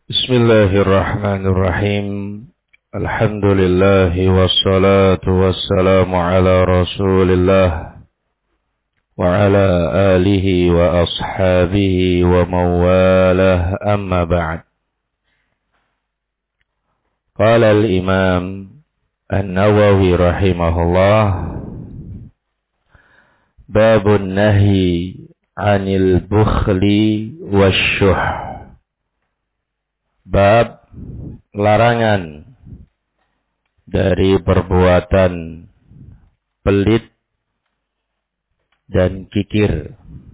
Bismillahirrahmanirrahim. Alhamdulillah wassalatu wassalamu ala Rasulillah wa ala alihi wa ashabihi wa mawalah, amma ba'd. Qala al-Imam An-Nawawi rahimahullah, babun nahyi 'anil bukhli wasyuh. Bab larangan dari perbuatan pelit dan kikir.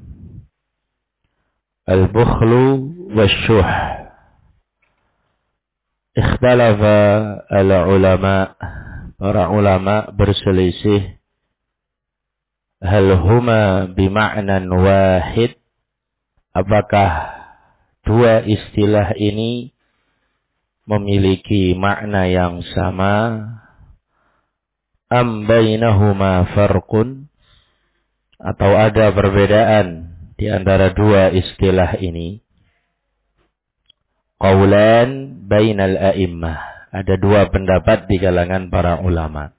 Al-bukhlu wasyuh. Ikhtalafa al-ulama. Para ulama berselisih. Hal huma bima'nan wahid. Apakah dua istilah ini memiliki makna yang sama? Am bainahuma farqun, atau ada perbedaan di antara dua istilah ini? Qaulan bainal a'immah, ada dua pendapat di kalangan para ulama.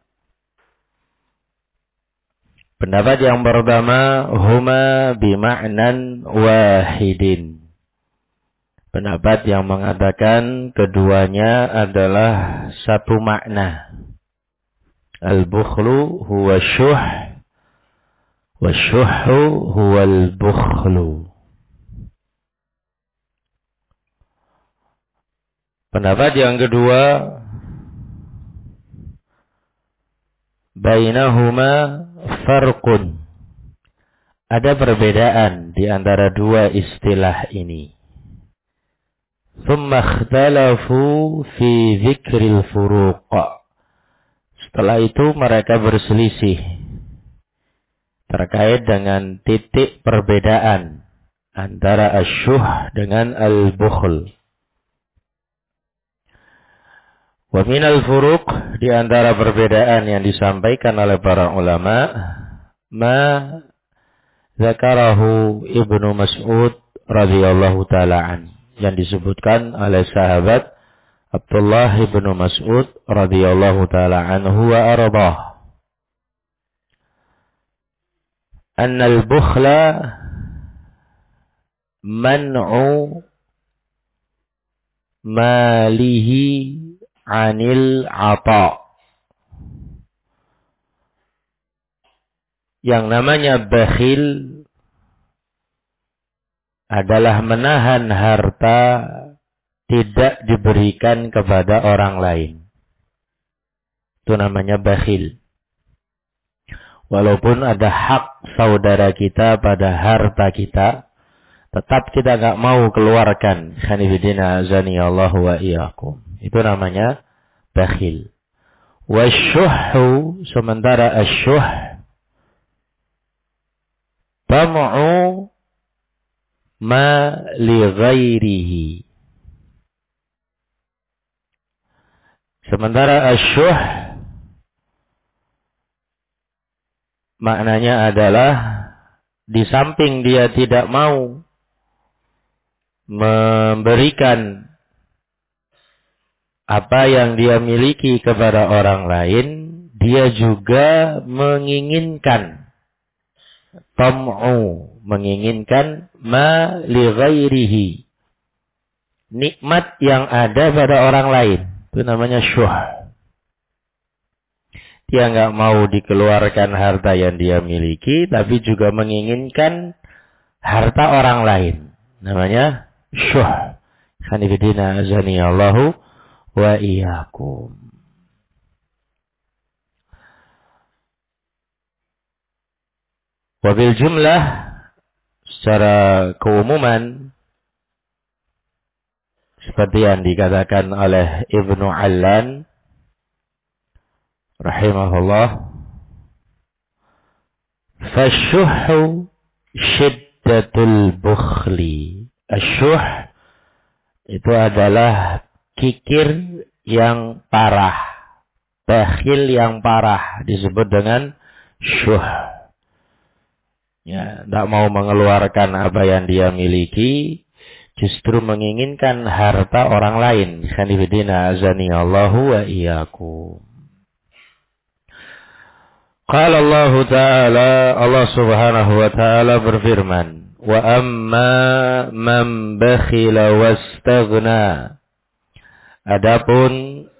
Pendapat yang pertama, huma bima'nan wahidin. Pendapat yang mengatakan keduanya adalah satu makna. Al-bukhlu huwa syuh, wa syuhu huwa al-bukhlu. Pendapat yang kedua, bainahuma farqun. Ada perbedaan di antara dua istilah ini. Thumma ikhtalafu fi dzikril furuq. Setelah itu mereka berselisih terkait dengan titik perbedaan antara asyuh dengan al-bukhl. Wa minal furuq, di antara perbedaan yang disampaikan oleh para ulama, ma zakarahu Ibnu Mas'ud radhiyallahu ta'ala an, yang disebutkan oleh sahabat Abdullah ibnu Mas'ud radhiyallahu ta'ala anhu wa ardah. Annal bukhla man'u malihi 'anil 'ata. Yang namanya bakhil adalah menahan harta tidak diberikan kepada orang lain. Itu namanya bakhil. Walaupun ada hak saudara kita pada harta kita, tetap kita nggak mau keluarkan. Khanifidina azani Allah wa iyyakum. Itu namanya bakhil. Wasyuhu, sementara asyuh, tam'u ma li ghairihi. Sementara asyuh maknanya adalah di samping dia tidak mau memberikan apa yang dia miliki kepada orang lain, dia juga menginginkan, tam'u, menginginkan ma li ghairihi, nikmat yang ada pada orang lain. Itu namanya syuh. Dia nggak mau dikeluarkan harta yang dia miliki, tapi juga menginginkan harta orang lain. Namanya syuh. Khanifidina azani Allahu wa iyyakum. Wabil jumlah, secara keumuman, seperti yang dikatakan oleh Ibnu Allan rahimahullah, fasyuhu syiddatul bukhli. Asyuh itu adalah kikir yang parah, bakhil yang parah, disebut dengan syuh. Ya, tidak mau mengeluarkan apa yang dia miliki, justru menginginkan harta orang lain. Khanifidina azaniyallahu wa iyyakum. Qala Allah Ta'ala, Allah Subhanahu wa Ta'ala berfirman, wa amma man bakhila wastaghna. Adapun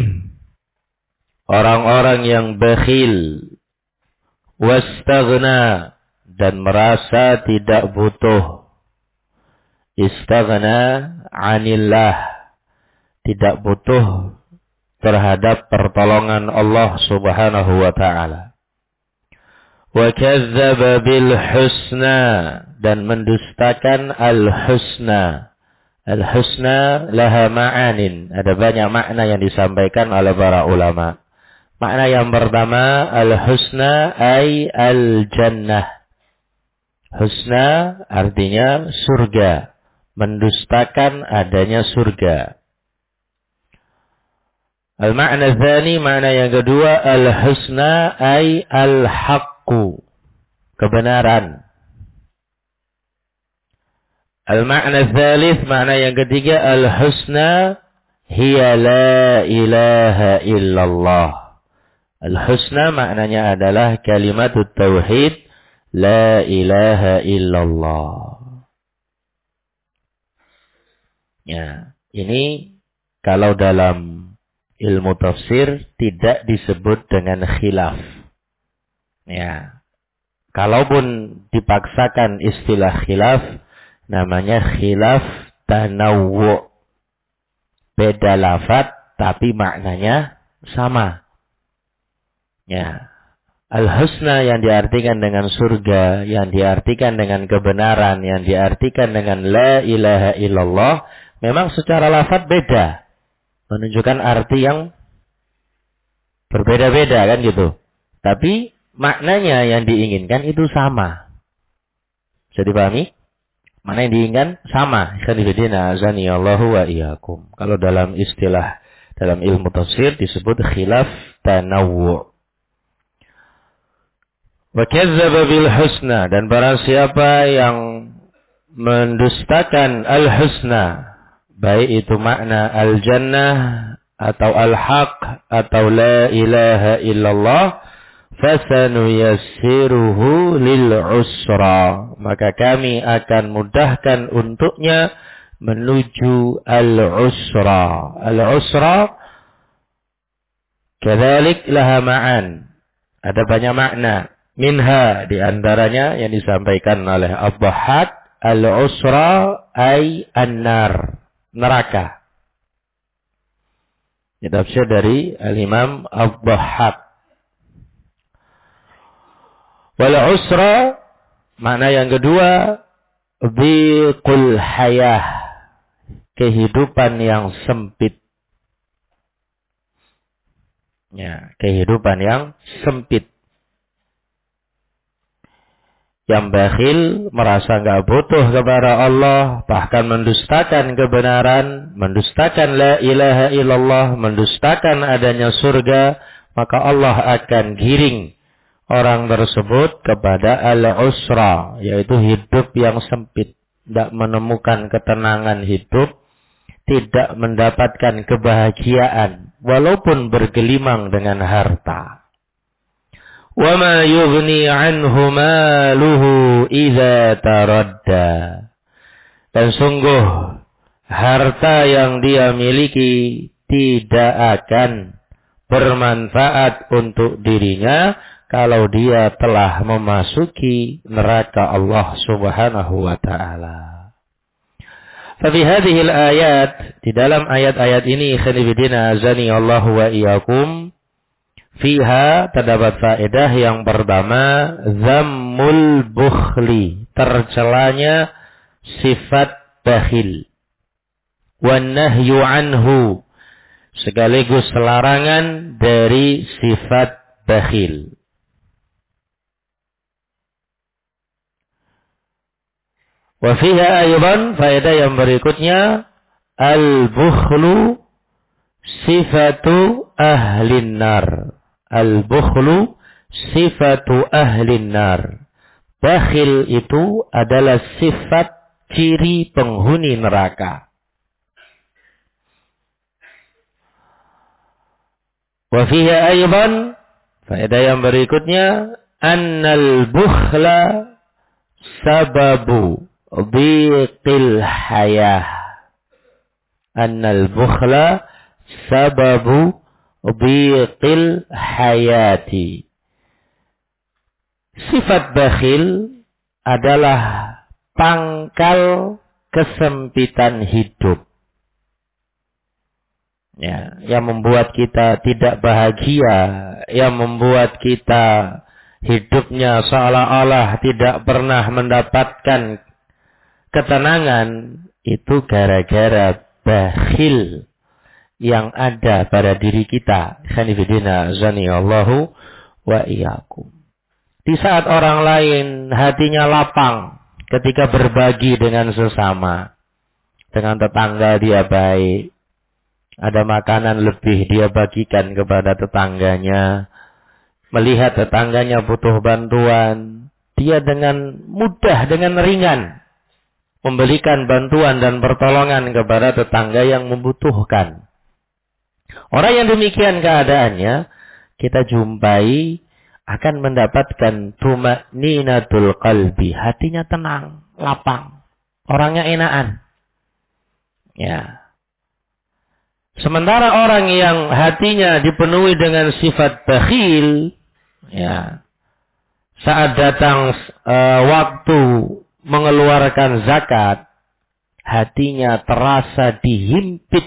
orang-orang yang bakhil wastaghna dan merasa tidak butuh, istaghna anillah, tidak butuh terhadap pertolongan Allah Subhanahu wa Ta'ala. Wa kazzaba bil husna, dan mendustakan al-husna. Al-husna laha ma'anin, ada banyak makna yang disampaikan oleh para ulama. Makna yang pertama, al-husna ay al-jannah. Husna artinya surga, mendustakan adanya surga. Al-ma'na tsani, makna yang kedua, al-husna ay al-haq, kebenaran. Al-ma'na tsalits, makna yang ketiga, al-husna hiya la ilaha illallah. Al-husna maknanya adalah kalimatut tauhid, la ilaha illallah. Ya, ini kalau dalam ilmu tafsir tidak disebut dengan khilaf. Ya, kalaupun dipaksakan istilah khilaf, namanya khilaf tanawwu. Beda lafaz tapi maknanya sama. Ya, al-husna yang diartikan dengan surga, yang diartikan dengan kebenaran, yang diartikan dengan la ilaha illallah, memang secara lafaz beda, menunjukkan arti yang berbeda-beda kan gitu. Tapi maknanya yang diinginkan itu sama. Bisa dipahami? Mana yang diinginkan sama. Khanifidina azaniyallahu wa iyyakum. Kalau dalam istilah, dalam ilmu tafsir disebut khilaf tanawwu. Wa kazzaba bil husna, dan barang siapa yang mendustakan al-husna, baik itu makna al-jannah atau al-haq atau la ilaha illallah, fasanuyassiruhu lil usra, maka kami akan mudahkan untuknya menuju al-usra. Al-usra kadzalik laha ma'an, ada banyak makna. Minha, di antaranya yang disampaikan oleh Ad-Dhahhak, al-usra ay an-nar, neraka. Ini tafsir dari al-Imam Ad-Dhahhak. Wal usra, makna yang kedua, dhiqul hayah, kehidupan yang sempit. Ya, kehidupan yang sempit. Yang bakhil merasa enggak butuh kepada Allah, bahkan mendustakan kebenaran, mendustakan la ilaha illallah, mendustakan adanya surga, maka Allah akan giring orang tersebut kepada al-usra, yaitu hidup yang sempit, tidak menemukan ketenangan hidup, tidak mendapatkan kebahagiaan walaupun bergelimang dengan harta. Wa ma yughni anhu maluhu idza taradda. Dan sungguh harta yang dia miliki tidak akan bermanfaat untuk dirinya kalau dia telah memasuki neraka Allah Subhanahu wa Ta'ala. Fabi hadhil ayat, di dalam ayat-ayat ini, khanifidina azani Allah wa iyyakum, fiha terdapat faedah yang pertama, zammul bukhli, tercelanya sifat bakhil, wan nahyu anhu, sekaligus larangan dari sifat bakhil. Wa fiha aydan, faedah yang berikutnya, al-bukhlu sifatu ahlin nar. Al-bukhlu sifatu ahlin nar. Bakhil itu adalah sifat ciri penghuni neraka. Wa fiha aydan, faedah yang berikutnya, annal bukhla sababu dhiqil hayah. Annal bukhla sababu dhiqil hayati. Sifat bakhil adalah pangkal kesempitan hidup. Ya, yang membuat kita tidak bahagia, yang membuat kita hidupnya seolah-olah tidak pernah mendapatkan ketenangan, itu gara-gara bakhil yang ada pada diri kita. Khanifidina zaniyallahu wa iyyakum. Di saat orang lain hatinya lapang ketika berbagi dengan sesama, dengan tetangga dia baik, ada makanan lebih dia bagikan kepada tetangganya, melihat tetangganya butuh bantuan, dia dengan mudah, dengan ringan memberikan bantuan dan pertolongan kepada tetangga yang membutuhkan. Orang yang demikian keadaannya, kita jumpai akan mendapatkan tuma'ninatul qalbi. Hatinya tenang, lapang. Orangnya enakan. Ya. Sementara orang yang hatinya dipenuhi dengan sifat bakhil, ya, saat datang waktu mengeluarkan zakat, hatinya terasa dihimpit.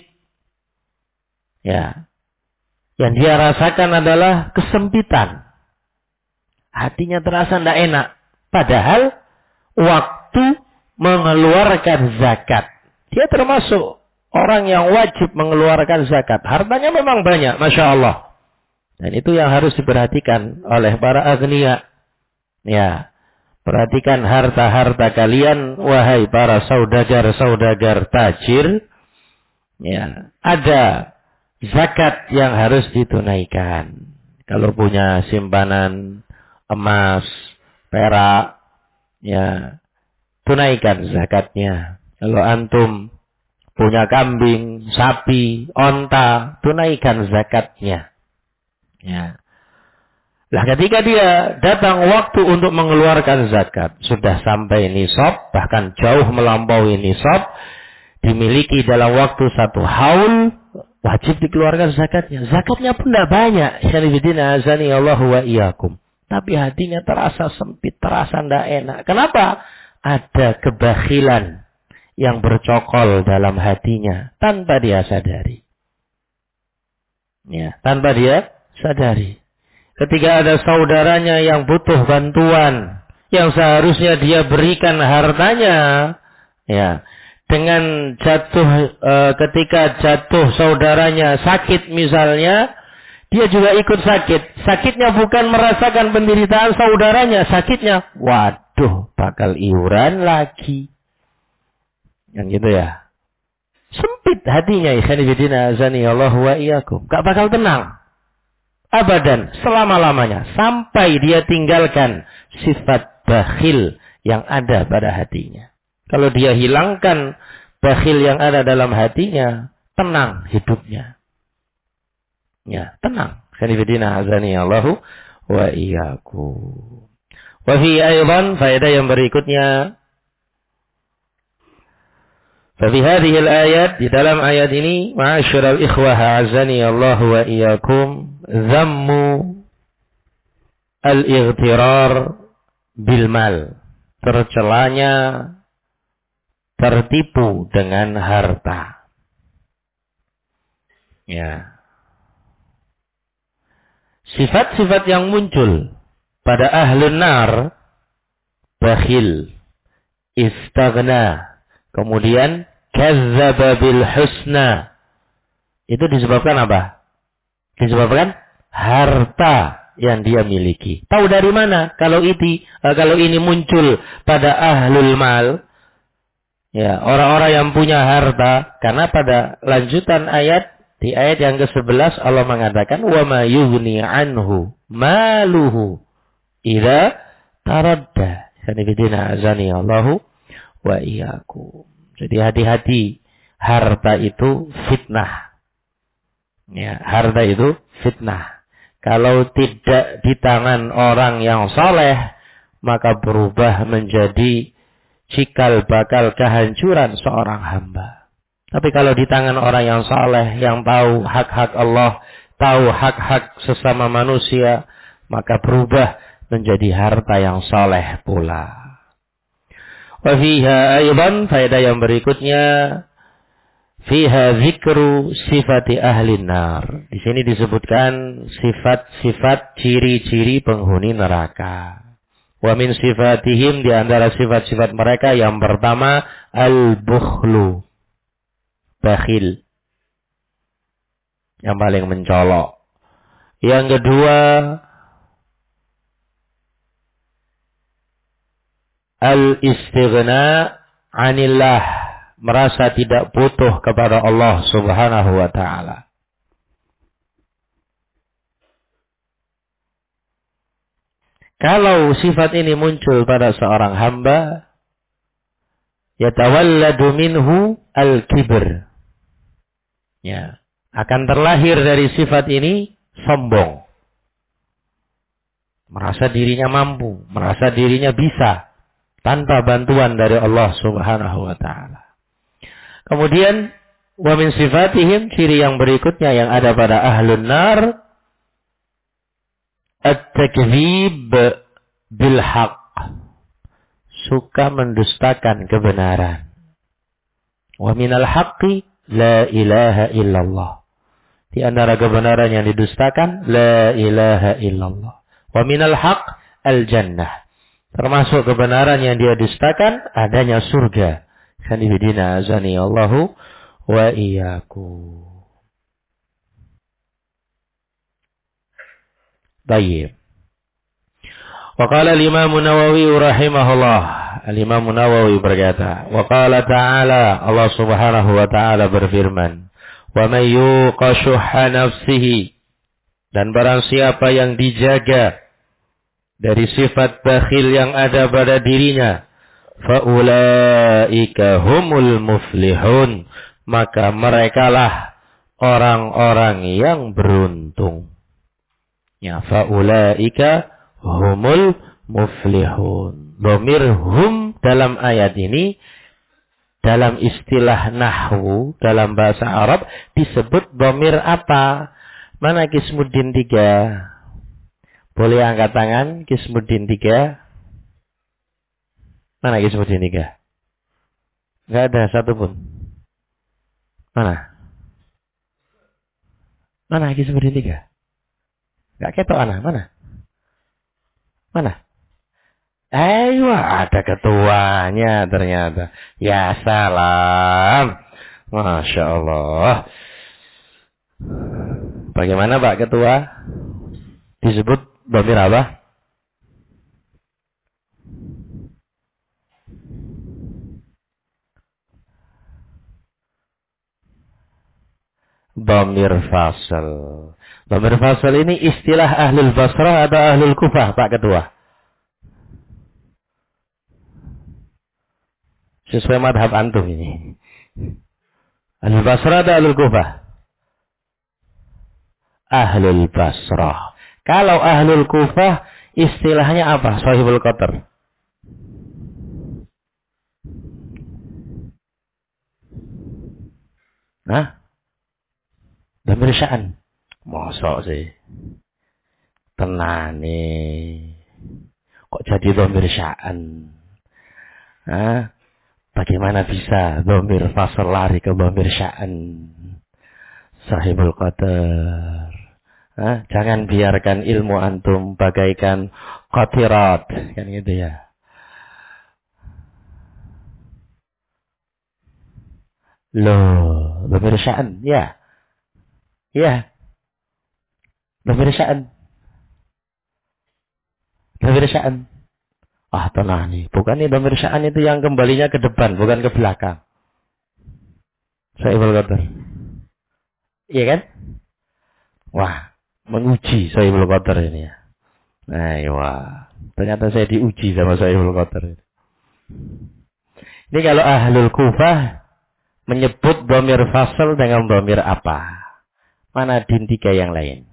Ya. Yang dia rasakan adalah kesempitan. Hatinya terasa tidak enak. Padahal waktu mengeluarkan zakat, dia termasuk orang yang wajib mengeluarkan zakat. Hartanya memang banyak, Masya Allah. Dan itu yang harus diperhatikan oleh para agniya. Ya, perhatikan harta-harta kalian, wahai para saudagar-saudagar tajir. Ya, ada zakat yang harus ditunaikan. Kalau punya simpanan emas, perak, ya, tunaikan zakatnya. Kalau antum punya kambing, sapi, onta, tunaikan zakatnya. Ya. Lah ketika dia datang waktu untuk mengeluarkan zakat, sudah sampai nisab, bahkan jauh melampaui nisab, dimiliki dalam waktu 1 haul, wajib dikeluarkan zakatnya. Zakatnya pun tidak banyak. Syarifidina azani Allahu wa iyyakum. Tapi hatinya terasa sempit, terasa tidak enak. Kenapa? Ada kebakhilan yang bercokol dalam hatinya tanpa dia sadari. Ya, tanpa dia sadari. Ketika ada saudaranya yang butuh bantuan, yang seharusnya dia berikan hartanya, ya, dengan ketika jatuh saudaranya sakit misalnya, dia juga ikut sakit. Sakitnya bukan merasakan penderitaan saudaranya, sakitnya, waduh, bakal iuran lagi. Yang gitu ya. Sempit hatinya, ikhwanifidina azanillahu wa iyyakum. Gak bakal tenang. Abadan, selama-lamanya. Sampai dia tinggalkan sifat bakhil yang ada pada hatinya. Kalau dia hilangkan bakhil yang ada dalam hatinya, tenang hidupnya. Ya, tenang. Ikhwanifidina azanillahu wa iyyakum. Wa fi aydan, faedah yang berikutnya, Fafi hadhil ayat, di dalam ayat ini, ma'asyiral ikhwah a'azzani Allah wa iyyakum, dhammu al-ightirar bil mal. Tercelanya tertipu dengan harta. Ya. Sifat-sifat yang muncul pada ahlun nar, bakhil, istaghna, kemudian kazzaba bil husna. Itu disebabkan apa? Disebabkan harta yang dia miliki. Tahu dari mana? Kalau ini muncul pada ahlul mal, ya, orang-orang yang punya harta, karena pada lanjutan ayat, di ayat yang ke-11 Allah mengatakan wa ma yughni anhu maluhu idza taradda. Sanibidina azani Allahu wa iyyakum. Jadi hati-hati, harta itu fitnah. Ya, harta itu fitnah. Kalau tidak di tangan orang yang saleh, maka berubah menjadi cikal bakal kehancuran seorang hamba. Tapi kalau di tangan orang yang saleh, yang tahu hak-hak Allah, tahu hak-hak sesama manusia, maka berubah menjadi harta yang saleh pula. Wa fiha aydan, faedah yang berikutnya, fiha zikru sifati ahli nar. Di sini disebutkan sifat-sifat ciri-ciri penghuni neraka. Wa min sifatihim, di antara sifat-sifat mereka yang pertama al-bukhlu, bakhil, yang paling mencolok. Yang kedua al-istighna anillah, merasa tidak butuh kepada Allah Subhanahu wa ta'ala. Kalau sifat ini muncul pada seorang hamba, yatawalladu minhu al-kibr. Ya, akan terlahir dari sifat ini sombong. Merasa dirinya mampu, merasa dirinya bisa tanpa bantuan dari Allah Subhanahu wa ta'ala. Kemudian wa min sifatihim, ciri yang berikutnya yang ada pada ahlun nar, at-takdzib bil haqq, suka mendustakan kebenaran. Wa minal haqqi la ilaha illallah, di antara kebenaran yang didustakan la ilaha illallah. Wa minal haqq al jannah, termasuk kebenaran yang dia dustakan adanya surga. Khanifidina azani Allahu wa iyyakum. Baik. Wa qala al-Imam Nawawi rahimahullah. Al-Imam Nawawi berkata, wa qala ta'ala, Allah Subhanahu wa ta'ala berfirman, wa may yuqa shuhha nafsihi, dan barang siapa yang dijaga dari sifat bakhil yang ada pada dirinya, faulaika humul muflihun, maka merekalah orang-orang yang beruntung. Ya, faulaika humul muflihun. Dhamir hum dalam ayat ini, dalam istilah nahwu, dalam bahasa Arab disebut dhamir apa? Mana Kismuddin 3? Boleh angkat tangan, Kismuddin 3. Mana Kismuddin 3? Enggak ada satupun. Mana? Mana Kismuddin 3? Enggak ketok anak, mana? Mana? Ayo, ada ketuanya ternyata. Ya salam. Masya Allah. Bagaimana Pak Ketua? Disebut dhamir apa? Dhamir fasal. Dhamir fasal ini istilah Ahlul Basrah atau Ahlul Kufah, Pak Ketua? Sesuai madhab antum ini. Ahlul Basrah atau Ahlul Kufah? Ahlul Basrah. Kalau Ahlul Kufah istilahnya apa? Sahibul Qatar. Hah? Dhamir sya'an. Mosok sih. Tenane. Kok jadi dhamir sya'an? Hah? Bagaimana bisa dhamir fasal lari ke dhamir sya'an? Sahibul Qadar. Hah? Jangan biarkan ilmu antum bagaikan qatirat. Kan gitu ya. Loh, dhamir sya'an. Ya. Ya. Dhamir sya'an. Dhamir sya'an. Ah, tenang nih. Bukan nih dhamir sya'an itu yang kembalinya ke depan, bukan ke belakang. Sahibul Qadar. Iya kan? Wah, menguji Sahibul Qadar ini ya. Nah, wah. Ternyata saya diuji sama Sahibul Qadar. Ini kalau ahlul Kufah menyebut dhamir fasl dengan dhamir apa? Mana din 3 yang lain?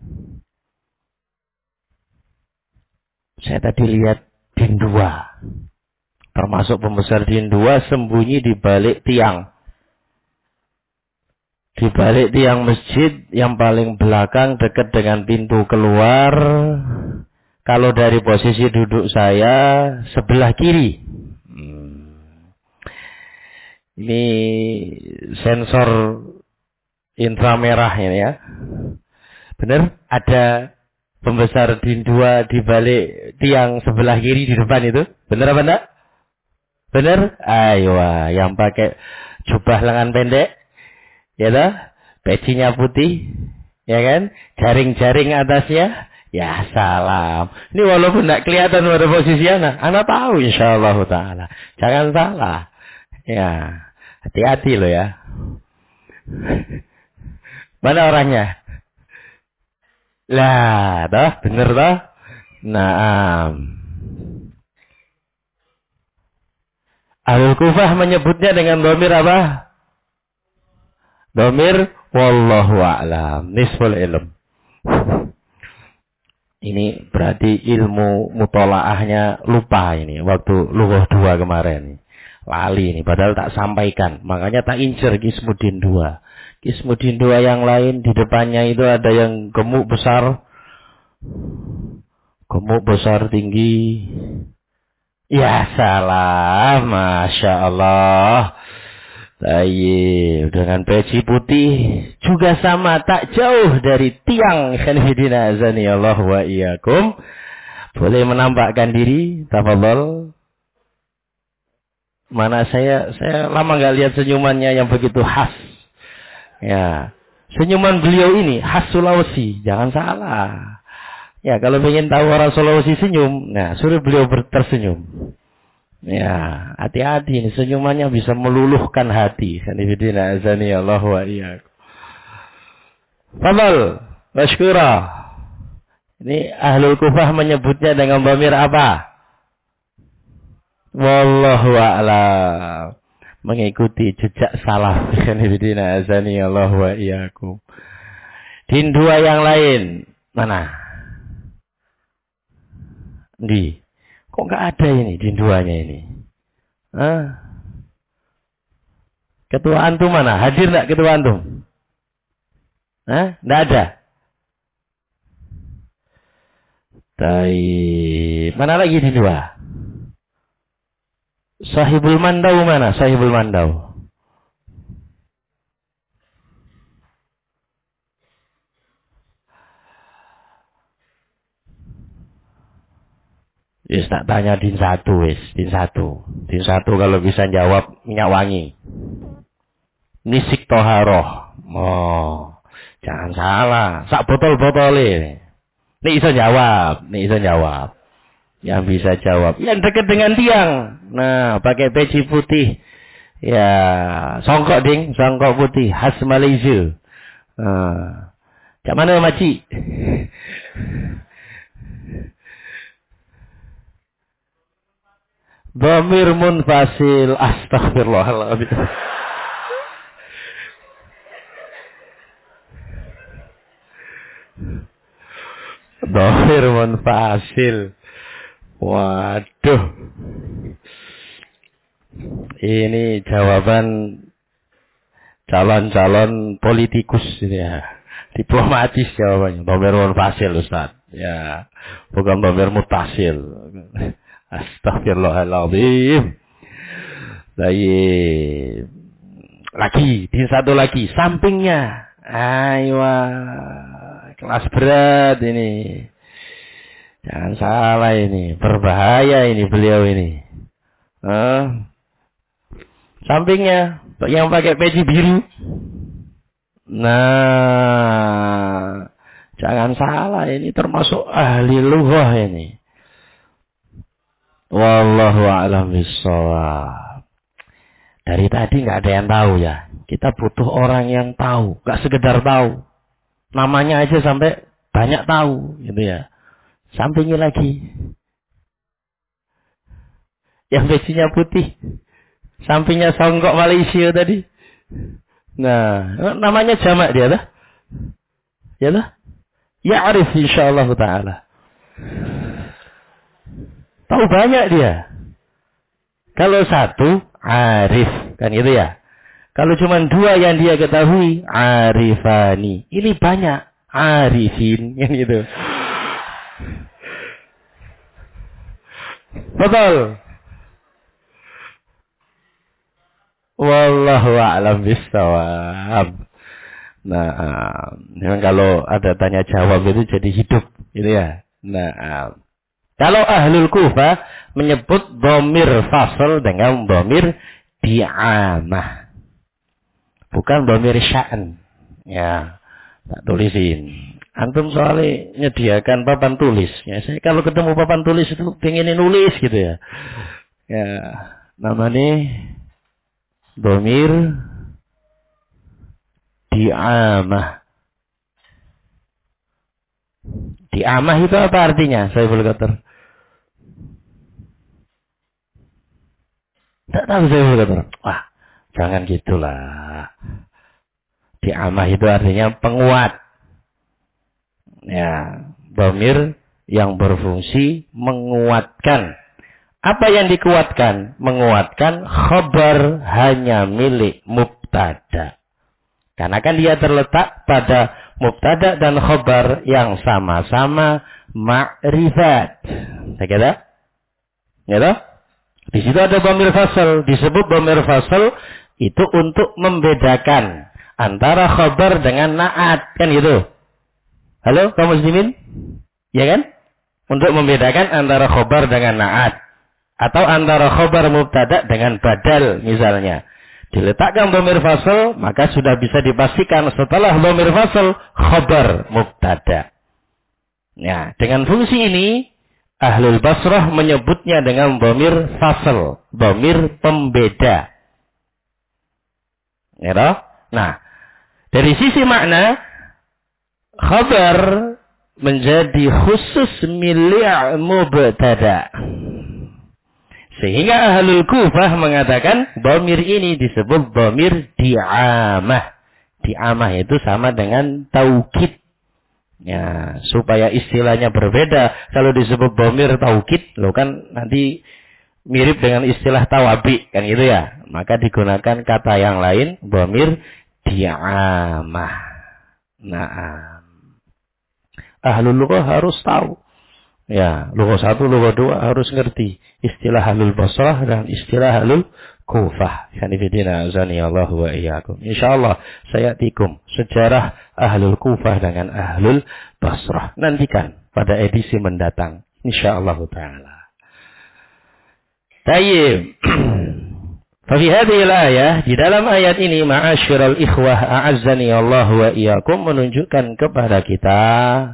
Saya tadi lihat din 2. Termasuk pembesar din 2 sembunyi di balik tiang. Di balik tiang masjid yang paling belakang dekat dengan pintu keluar. Kalau dari posisi duduk saya sebelah kiri. Ini sensor inframerah ini ya. Benar? Ada pembesar din 2 di balik tiang sebelah kiri di depan itu. Benar apa enggak? Benar? Ayo, yang pakai jubah lengan pendek. Ya toh? Pecinya putih. Ya kan? Jaring-jaring atasnya. Ya salam. Ini walaupun enggak kelihatan pada posisi anak tahu insyaallah taala. Jangan salah. Ya. Hati-hati loh ya. Mana orangnya? Lah, toh, bener toh? Naam. Ahlul Kufah menyebutnya dengan dhamir apa? Dhamir wallahu a'lam. Nisful ilm. Ini berarti ilmu mutolaahnya lupa ini waktu lughah 2 kemarin. Lali ini padahal tak sampaikan. Makanya tak incer Qismuddin 2. Qismuddin 2 yang lain di depannya itu ada yang gemuk besar. Gemuk besar tinggi. Ya salah, Masya Allah. Tayyib. Dengan peci putih. Juga sama, tak jauh dari tiang. Khanifidina azani Allah wa iyakum. Boleh menampakkan diri. Tafadhol. Mana saya lama nggak lihat senyumannya yang begitu khas. Ya. Senyuman beliau ini khas Sulawesi. Jangan salah. Ya, kalau ingin tahu orang Sulawesi senyum, nah, suruh beliau tersenyum. Ya, hati-hati ini senyumannya bisa meluluhkan hati. Khanifidina azani Allah wa iyyakum. Fadhal, masykurah. Ini Ahlul Kufah menyebutnya dengan dhamir apa? Wallahu a'lam. Mengikuti jejak salaf. Khanifidina azani Allah wa iyyakum. Din 2 yang lain. Mana? Kok nggak ada ini din 2-nya ini? Hah? Ketua antum mana? Hadir nggak ketua antum? Hah? Nggak ada. Baik. Mana lagi din 2? Sahibul Mandau mana? Sahibul Mandau. Wis tak tanya din 1 wis, din 1. Din 1 kalau bisa jawab minyak wangi. Nisik toharoh. Oh, jangan salah. Sak botol-botole. Nih iso jawab. Yang bisa jawab. Yang dekat dengan tiang. Nah, pakai peci putih. Ya, songkok ding, songkok putih khas Malaysia. Cak mana makcik? Dhamir munfasil. Astaghfirullahaladzim. Dhamir munfasil. Waduh. Ini jawaban calon-calon politikus ya. Diplomatis jawabannya. Dhamir munfasil Ustaz. Ya, bukan dhamir mutasil. Astaghfirullahaladzim. Baik. Lagi, din 1 lagi. Sampingnya. Ayo. Kelas berat ini. Jangan salah ini. Berbahaya ini beliau ini. Sampingnya. Yang pakai peci biru. Nah. Jangan salah. Ini termasuk ahli lughah ini. Wallahu a'lam bishawab. Dari tadi nggak ada yang tahu ya. Kita butuh orang yang tahu, nggak sekedar tahu. Namanya aja sampai banyak tahu, gitu ya. Sampingnya lagi, yang besinya putih. Sampingnya Songgok Malaysia tadi. Nah, namanya jamak dia dah. Ya dah. Ya'rif insyaallah taala. Tahu banyak dia. Kalau satu, arif. Kan gitu ya. Kalau cuma dua yang dia ketahui, arifani. Ini banyak. Arifin. Kan gitu. Betul. Wallahu a'lam bishawab. Nah, memang kalau ada tanya jawab itu jadi hidup. Gitu ya. Nah, kalau Ahlul Kufah menyebut dhamir fasl dengan dhamir di'amah. Bukan dhamir sya'an. Ya, tak tulisin. Antum soalnya menyediakan papan tulis. Ya, saya kalau ketemu papan tulis itu pengen nulis gitu ya. Ya, namanya dhamir di'amah. Di'amah itu apa artinya? Saya boleh kata. Tak tahu saya boleh kata. Wah, jangan gitulah. Di'amah itu artinya penguat. Ya, dhamir yang berfungsi menguatkan. Apa yang dikuatkan? Menguatkan khabar hanya milik mubtada. Karena kan dia terletak pada mubtada dan khabar yang sama-sama ma'rifat. Saya kata? Ya toh? Di situ ada dhamir fasl, disebut dhamir fasl itu untuk membedakan antara khabar dengan na'at, kan gitu. Halo, kaum muslimin? Ya kan? Untuk membedakan antara khabar dengan na'at atau antara khabar mubtada dengan badal misalnya. Diletakkan dhamir fasl, maka sudah bisa dipastikan setelah dhamir fasl khabar mubtada. Ya, dengan fungsi ini Ahlul Basrah menyebutnya dengan dhamir fasl, dhamir pembeda. Ya toh? Nah, dari sisi makna khabar menjadi khusus milik mubtada. Sehingga Ahlul Kufah mengatakan dhamir ini disebut dhamir di'amah. Di'amah itu sama dengan taukid. Ya, supaya istilahnya berbeda. Kalau disebut dhamir taukid, lo kan nanti mirip dengan istilah tawabi, kan gitu ya. Maka digunakan kata yang lain, dhamir di'amah. Nah, Ahlul Lughah harus tahu. Ya, lughah 1, lughah 2 harus ngerti istilah Ahlul Basrah dan istilah Ahlul Kufah. Sanifidina azanillahu wa iyyakum. Insyaallah saya tikum sejarah Ahlul Kufah dengan Ahlul Basrah. Nantikan pada edisi mendatang. Insyaallah taala. Tayyib. Fafi hadhihi al-ayah, di dalam ayat ini ma'asyiral ikhwah a'azzani Allah wa iyyakum menunjukkan kepada kita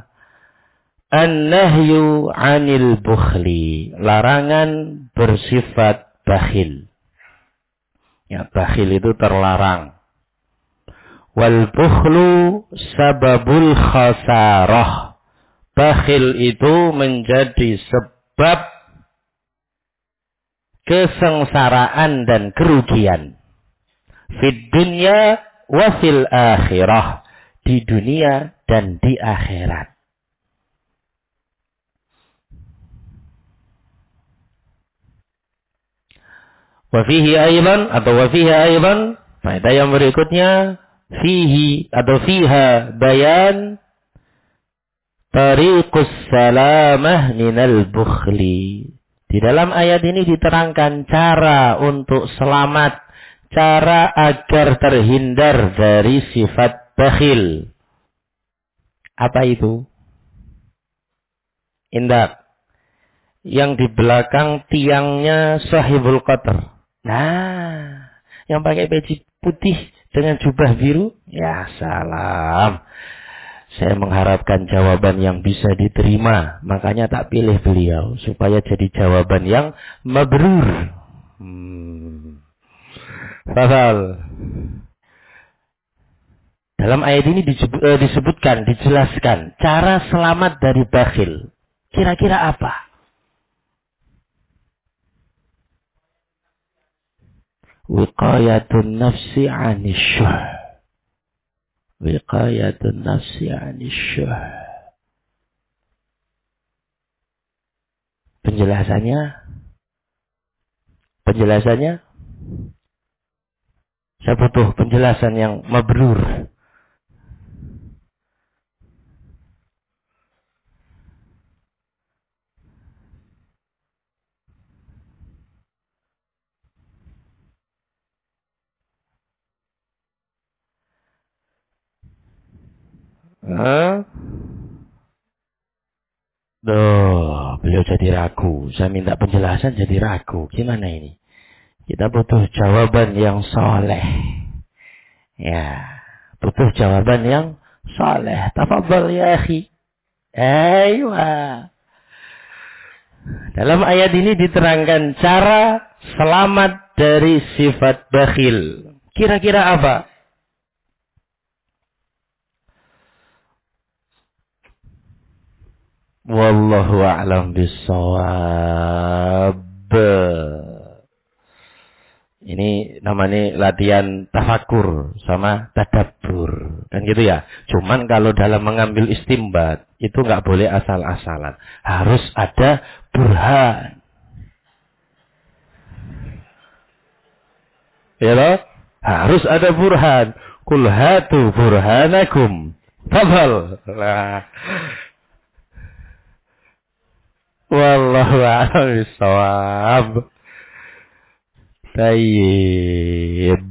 an-nahyu 'anil bukhli, larangan bersifat bakhil. Ya, bakhil itu terlarang. Wal bukhlu sababul khasarah. Bakhil itu menjadi sebab kesengsaraan dan kerugian. Fid dunya wa fil akhirah. Di dunia dan di akhirat. Wafihi ayban atau wafiha ayban, faedah yang berikutnya fihi atau fiha bayan tariqus salamah minal bukhli. Di dalam ayat ini diterangkan cara untuk selamat, cara agar terhindar dari sifat bakhil. Apa itu? Indah. Yang di belakang tiangnya Sahibul Qadr. Nah, yang pakai peci putih dengan jubah biru, ya salam. Saya mengharapkan jawaban yang bisa diterima, makanya tak pilih beliau supaya jadi jawaban yang mabrur. Fadhal. Dalam ayat ini disebutkan, dijelaskan cara selamat dari bakhil. Kira-kira apa? Wiqayatun nafsi 'anis syuh. Wiqayatun nafsi 'anis syuh. Penjelasannya saya butuh penjelasan yang mabrur. Beliau jadi ragu. Saya minta penjelasan jadi ragu. Gimana ini? Kita butuh jawaban yang soleh. Ya, butuh jawaban yang soleh. Tafadhal ya akhi. Ayo. Dalam ayat ini diterangkan cara selamat dari sifat bakhil. Kira-kira apa? Wallahu a'lam bissawab. Ini namanya latihan tafakur sama tadabbur. Kan gitu ya. Cuman kalau dalam mengambil istimbat, itu nggak boleh asal-asalan. Harus ada burhan. Ya loh? Harus ada burhan. Kul hatu burhanakum. Tafal. Nah. Wallahu a'lam bissawab. Tayyib.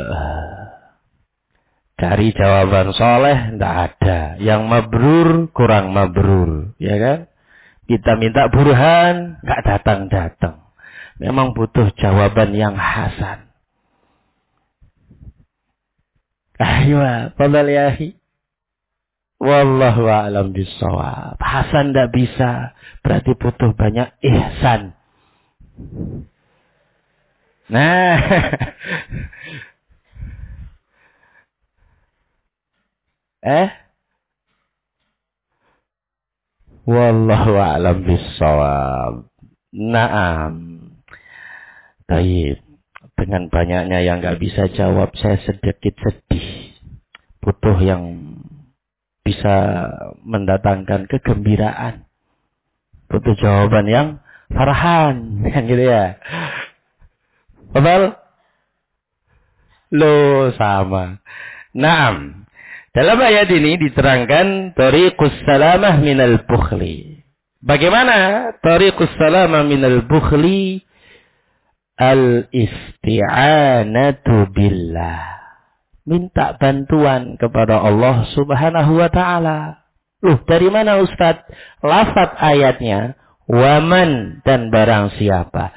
Cari jawaban soleh, tidak ada. Yang mabrur, kurang mabrur. Ya kan? Kita minta burhan, nggak datang-datang. Memang butuh jawaban yang hasan. Ayo, fadhal ya akhi. Wallahu a'lam bissawab. Hasan tidak bisa. Berarti butuh banyak ihsan. Nah, wallahu a'lam bissawab. Naam. Baik. Dengan banyaknya yang nggak bisa jawab, saya sedikit sedih. Butuh yang bisa mendatangkan kegembiraan. Butuh jawaban yang farhan, kan gitu ya. Betul? Lo sama. Naam. Dalam ayat ini diterangkan tariqus salamah minal bukhli. Bagaimana tariqus salamah minal bukhli? Al-isti'anatu billah. Minta bantuan kepada Allah Subhanahu wa ta'ala. Dari mana Ustaz? Lafaz ayatnya waman dan barang siapa.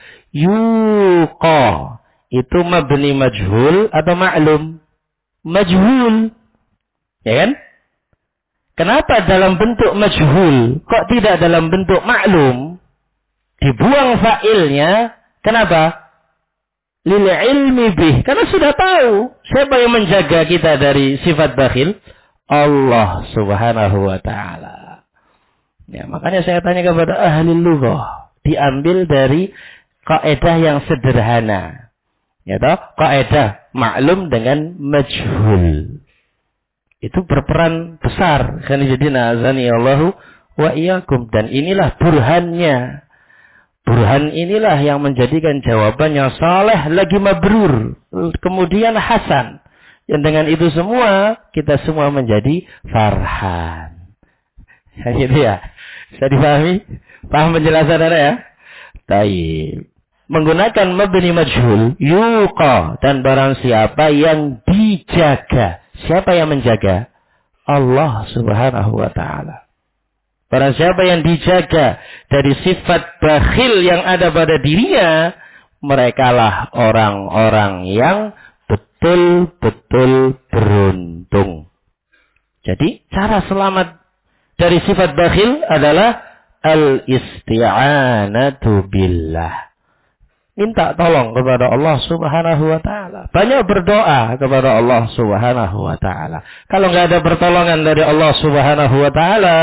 Yuqa itu mabni majhul atau ma'lum? Majhul. Ya kan? Kenapa dalam bentuk majhul? Kok tidak dalam bentuk ma'lum? Dibuang fa'ilnya. Kenapa? Lil ilmi bih. Karena sudah tahu. Siapa yang menjaga kita dari sifat bakhil? Allah Subhanahu wa ta'ala. Ya, makanya saya tanya kepada ahli lughah. Diambil dari kaidah yang sederhana. Ya toh? Kaidah maklum dengan majhul. Itu berperan besar. Khanijadina azani Allahu wa iyyakum. Dan inilah burhannya. Burhan inilah yang menjadikan jawabannya saleh lagi mabrur. Kemudian hasan. Dan dengan itu semua, kita semua menjadi farhan. Ya gitu ya. Bisa dipahami? Paham penjelasan Anda ya? Taib. Menggunakan mabni majhul, yuqa, dan barang siapa yang dijaga. Siapa yang menjaga? Allah Subhanahu wa ta'ala. Barang siapa yang dijaga dari sifat bakhil yang ada pada dirinya, merekalah orang-orang yang betul-betul beruntung. Jadi cara selamat dari sifat bakhil adalah al-isti'anatu billah. Minta tolong kepada Allah Subhanahu wa ta'ala. Banyak berdoa kepada Allah Subhanahu wa ta'ala. Kalau nggak ada pertolongan dari Allah Subhanahu wa ta'ala,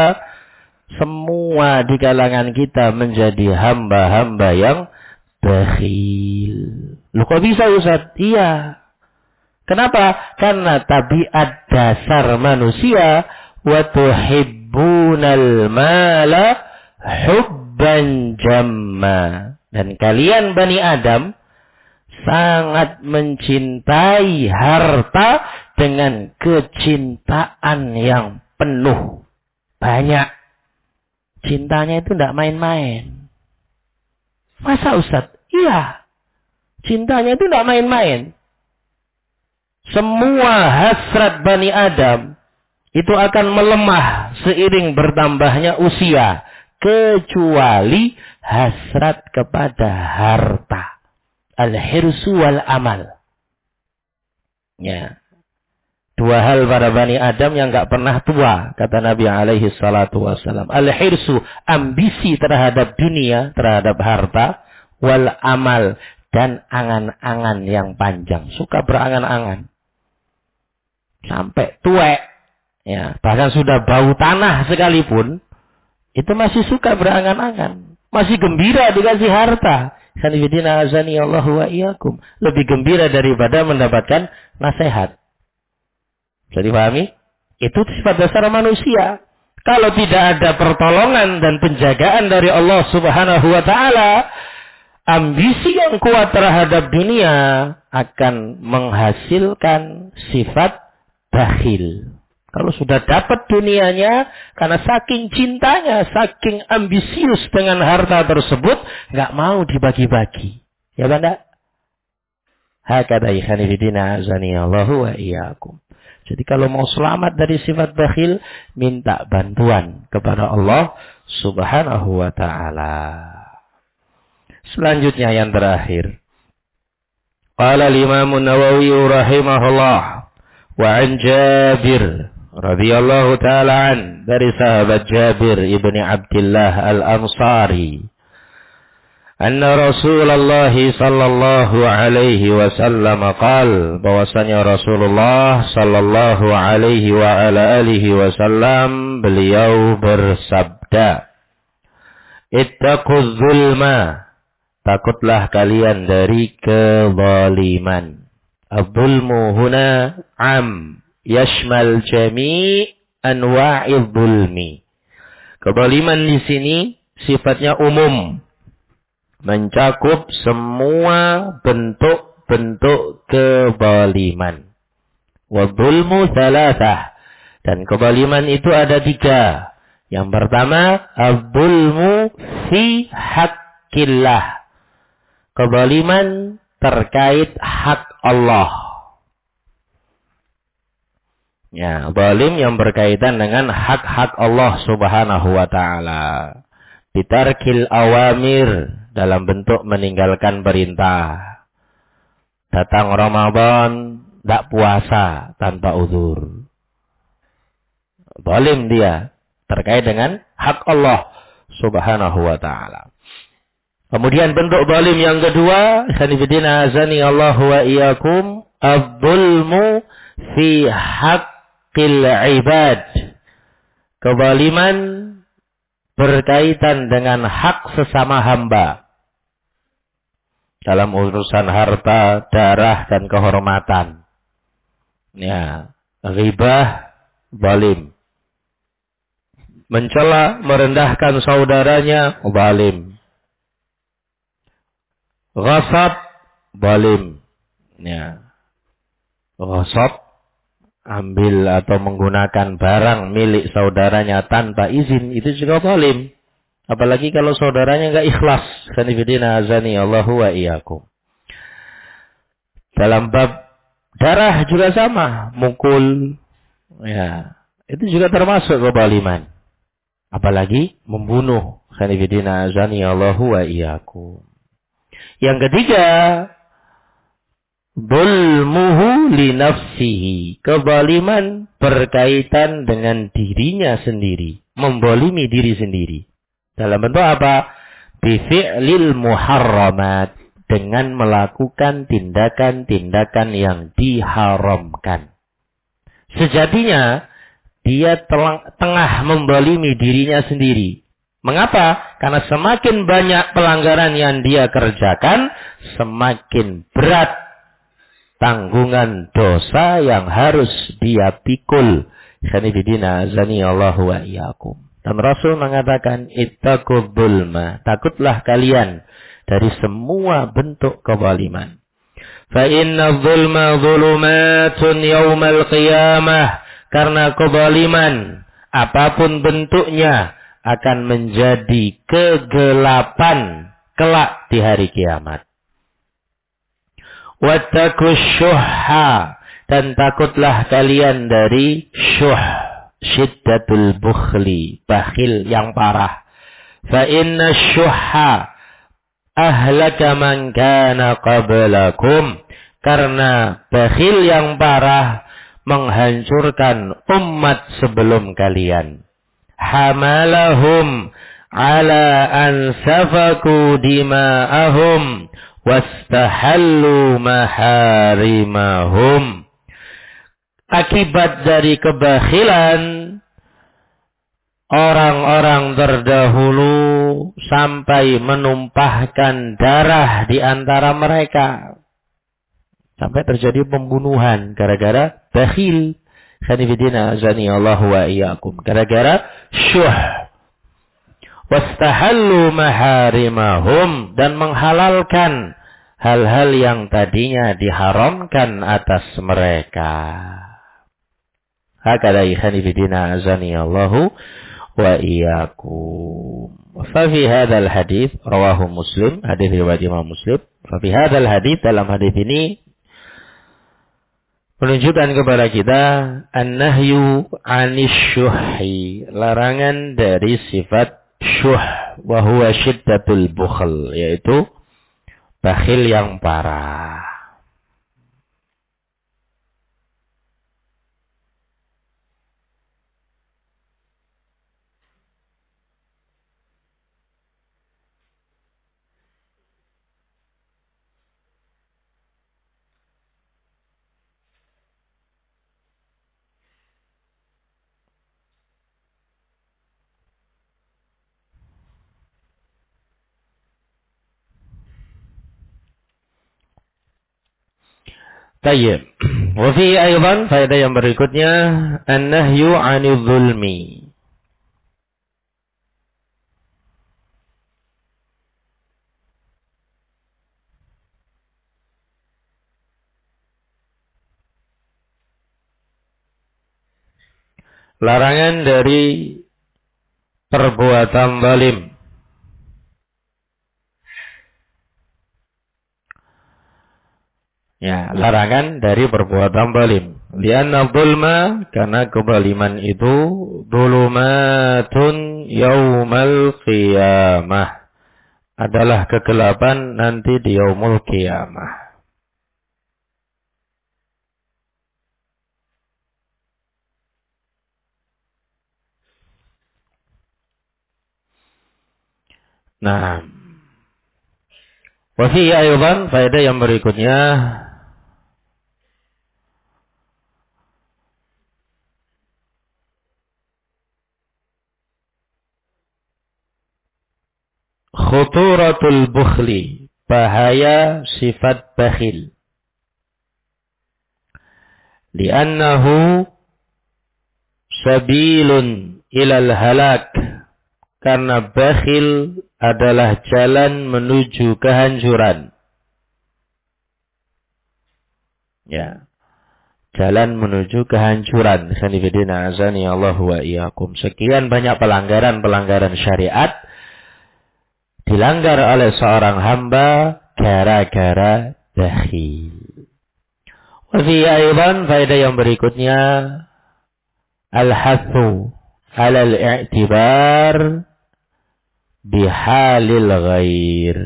semua di kalangan kita menjadi hamba-hamba yang bakhil. Loh kok bisa Ustaz? Iya. Kenapa? Karena tabiat dasar manusia wa tuhibbunal mala hubban jamma. Dan kalian Bani Adam sangat mencintai harta dengan kecintaan yang penuh. Banyak. Cintanya itu tidak main-main. Masa Ustaz? Iya. Cintanya itu tidak main-main. Semua hasrat Bani Adam itu akan melemah seiring bertambahnya usia. Kecuali hasrat kepada harta. Al-hirsu wal amal. Ya. Dua hal pada Bani Adam yang gak pernah tua. Kata Nabi alaihi salatu wassalam. Al-hirsu, ambisi terhadap dunia, terhadap harta. Wal amal, dan angan-angan yang panjang. Suka berangan-angan. Sampai tuek, ya, bahkan sudah bau tanah sekalipun, itu masih suka berangan-angan, masih gembira dikasih harta. Sanibidina azani Allahu wa iyyakum, lebih gembira daripada mendapatkan nasihat. Jadi pahami? Itu sifat dasar manusia. Kalau tidak ada pertolongan dan penjagaan dari Allah Subhanahu wa taala, ambisi yang kuat terhadap dunia akan menghasilkan sifat bakhil. Kalau sudah dapat dunianya, karena saking cintanya, saking ambisius dengan harta tersebut, nggak mau dibagi-bagi. Ya Banda? Hakadha ikhani fidina azani Allahu wa iyyakum. Jadi kalau mau selamat dari sifat bakhil, minta bantuan kepada Allah Subhanahu wa ta'ala. Selanjutnya yang terakhir. Qala al-Imam an-Nawawi rahimahullah. وعن جابر رضي الله تعالى عنه dari sahabat Jabir ibni Abdullah al-Ansari anna Rasulullah sallallahu alaihi wasallam qala bahwasanya Rasulullah sallallahu alaihi wa ala alihi wasallam beliau bersabda ittaquz zulma takutlah kalian dari kezaliman. Al-zulmu huna am yashmal jami' anwa'idh zulmi. Kezaliman di sini sifatnya umum, mencakup semua bentuk-bentuk kezaliman. Wa zulmu thalathah, dan kezaliman itu ada 3. Yang pertama, al-zulmu fi haqqillah. Kezaliman terkait hak Allah. Ya, zalim yang berkaitan dengan hak-hak Allah Subhanahu wa ta'ala. Bitarkil awamir, dalam bentuk meninggalkan perintah. Datang Ramadan, tidak puasa tanpa uzur. Zalim dia, terkait dengan hak Allah Subhanahu wa ta'ala. Kemudian bentuk zalim yang kedua, sanibidina azani Allah wa iyyakum, az-zulmu fi haqqil ibad. Kezaliman berkaitan dengan hak sesama hamba. Dalam urusan harta, darah, dan kehormatan. Ya, ghibah, zalim. Mencela, merendahkan saudaranya, zalim. Ghasab, zalim. Ya. Ghasab, ambil atau menggunakan barang milik saudaranya tanpa izin, itu juga zalim. Apalagi kalau saudaranya enggak ikhlas. Sanibidina azani Allahu wa iyyakum. Dalam bab darah juga sama, mukul. Ya. Itu juga termasuk kezaliman. Apalagi membunuh. Sanibidina azani Allahu wa iyyakum. Yang ketiga, zulmuhu li nafsihi. Kezaliman berkaitan dengan dirinya sendiri. Membolimi diri sendiri. Dalam bentuk apa? Bifi'lil muharramat. Dengan melakukan tindakan-tindakan yang diharamkan. Sejatinya, dia tengah membolimi dirinya sendiri. Mengapa? Karena semakin banyak pelanggaran yang dia kerjakan, semakin berat tanggungan dosa yang harus dia pikul. Khanifidina azani Allahu wa iyyakum. Dan Rasul mengatakan, ittaqul dzulma, takutlah kalian dari semua bentuk kezaliman. Fa inna dzulma dzulumatun yaumal qiyamah. Karena kezaliman apapun bentuknya akan menjadi kegelapan kelak di hari kiamat. Wattaqus syuhha, dan takutlah kalian dari syuh, syiddatul bukhli, bakhil yang parah. Fa inna syuhha ahlaka man kana qablakum, karena bakhil yang parah menghancurkan umat sebelum kalian. Hamalahum ala an safaku dima'ahum wastahallu maharimahum. Akibat dari kebakhilan orang-orang terdahulu sampai menumpahkan darah di antara mereka. Sampai terjadi pembunuhan gara-gara bakhil. Khanifidina azani Allahu wa iyyakum. Gara-gara syuh. Wastahallu maharimahum, dan menghalalkan hal-hal yang tadinya diharamkan atas mereka. Hakadha khanifidina azani Allahu wa iyyakum. Fa fi hadzal hadits rawahu Muslim, hadis riwayat Imam Muslim. Fa fi hadzal hadits, dalam hadis ini menunjukkan kepada kita an-nahyu 'anis syuhi, larangan dari sifat syuh, wa huwa syiddatul bukhl, yaitu bakhil yang parah. Tayyib. Wa fi aydan, faedah yang berikutnya, an-nahyu 'anil zulmi. Larangan dari perbuatan zalim. Ya, larangan dari perbuatan zalim. Lianna dzulma, karena kezaliman itu dzulumatun yaumal qiyamah, adalah kegelapan nanti di yaumul qiyamah. Nah, wa fi aydan, faedah yang berikutnya, khuturatul bukhli, bahaya sifat bakhil. Li'annahu sabilun ilal halak, karena bakhil adalah jalan menuju kehancuran. Ya, jalan menuju kehancuran. Khanifidina azani Allahu wa iyyakum. Sekian banyak pelanggaran-pelanggaran syariat dilanggar oleh seorang hamba gara-gara bakhil. Wa fi aydan, faedah yang berikutnya, al-hathu 'ala al-i'tibar bihalil ghair.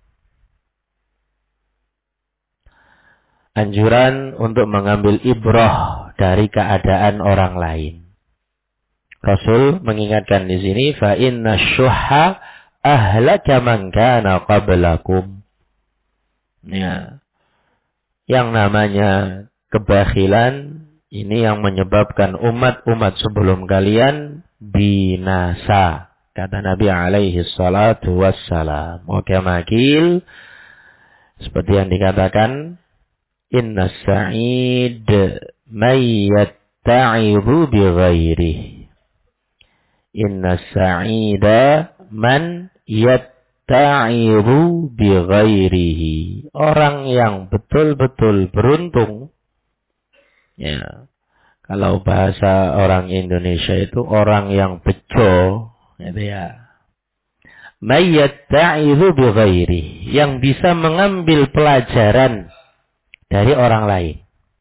Anjuran untuk mengambil ibrah dari keadaan orang lain. Rasul mengingatkan di sini, fa inna syuhha ahlaka man kana qablakum. Ya. Yang namanya kebakhilan ini yang menyebabkan umat-umat sebelum kalian binasa. Kata Nabi alaihi salatu wassalam. Oke makil. Seperti yang dikatakan. Inna sa'id man yatta'ibu bi ghairih. Inna sa'ida man yatta'ibu bi ghairihi. Orang yang betul-betul beruntung. Ya. Kalau bahasa orang Indonesia itu orang yang bejo, gitu ya. Man yatta'ibu bi ghairihi, yang bisa mengambil pelajaran dari orang lain.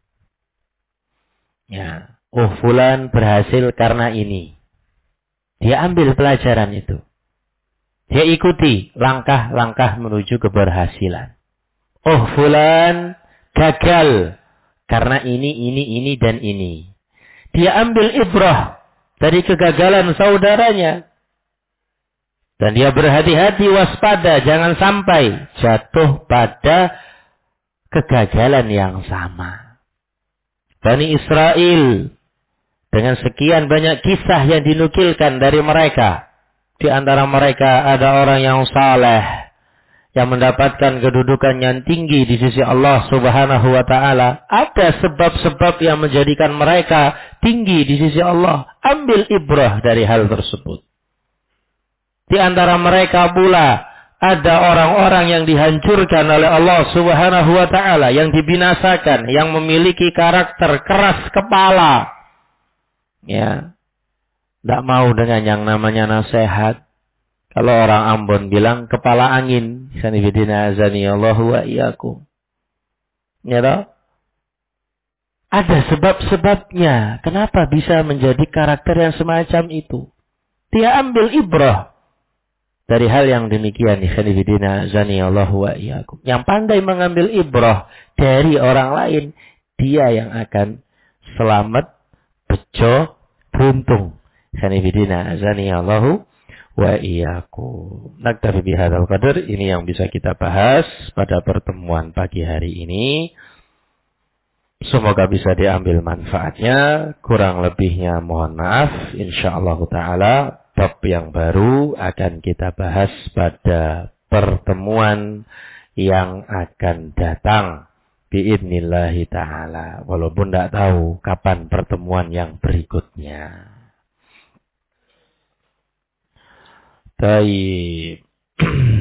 Ya, oh fulan berhasil karena ini. Dia ambil pelajaran itu. Dia ikuti langkah-langkah menuju keberhasilan. Oh fulan gagal karena ini, dan ini. Dia ambil ibrah dari kegagalan saudaranya. Dan dia berhati-hati, waspada, jangan sampai jatuh pada kegagalan yang sama. Bani Israel, dengan sekian banyak kisah yang dinukilkan dari mereka. Di antara mereka ada orang yang saleh, yang mendapatkan kedudukan yang tinggi di sisi Allah Subhanahu wa ta'ala. Ada sebab-sebab yang menjadikan mereka tinggi di sisi Allah. Ambil ibrah dari hal tersebut. Di antara mereka pula ada orang-orang yang dihancurkan oleh Allah Subhanahu wa ta'ala, yang dibinasakan, yang memiliki karakter keras kepala. Ya, tidak mau dengan yang namanya nasihat. Kalau orang Ambon bilang kepala angin, sanibidina azanillahu wa iyyakum. Ya toh? Ada sebab-sebabnya. Kenapa bisa menjadi karakter yang semacam itu? Dia ambil ibrah dari hal yang demikian. Sanibidina azanillahu wa iyyakum. Yang pandai mengambil ibrah dari orang lain, dia yang akan selamat, bejo, beruntung. Sanibidina azanillahu wa iyyakum. Naktafi bihadzal qadar. Ini yang bisa kita bahas pada pertemuan pagi hari ini. Semoga bisa diambil manfaatnya. Kurang lebihnya mohon maaf. Insyaallah taala bab yang baru akan kita bahas pada pertemuan yang akan datang biidznillah taala. Walaupun tidak tahu kapan pertemuan yang berikutnya. Baik.